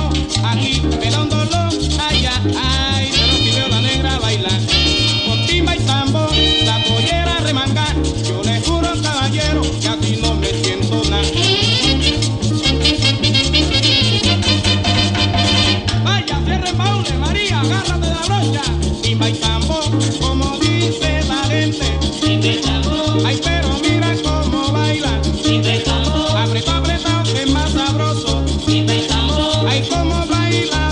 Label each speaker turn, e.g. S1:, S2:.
S1: aquí me da un dolor, ay, ay, pero si veo la negra bailar, con timba y tambo, la pollera remanga, yo le juro caballero que así no me siento nada. Vaya, cierre el baúl, María, agárrate de la brocha, timba y tambo, como dice la gente, timba y tambo, ay, pero mira cómo baila, timba y tambo, apretado, apretado, que es más sabroso, timba y tambo, ay, cómo baila.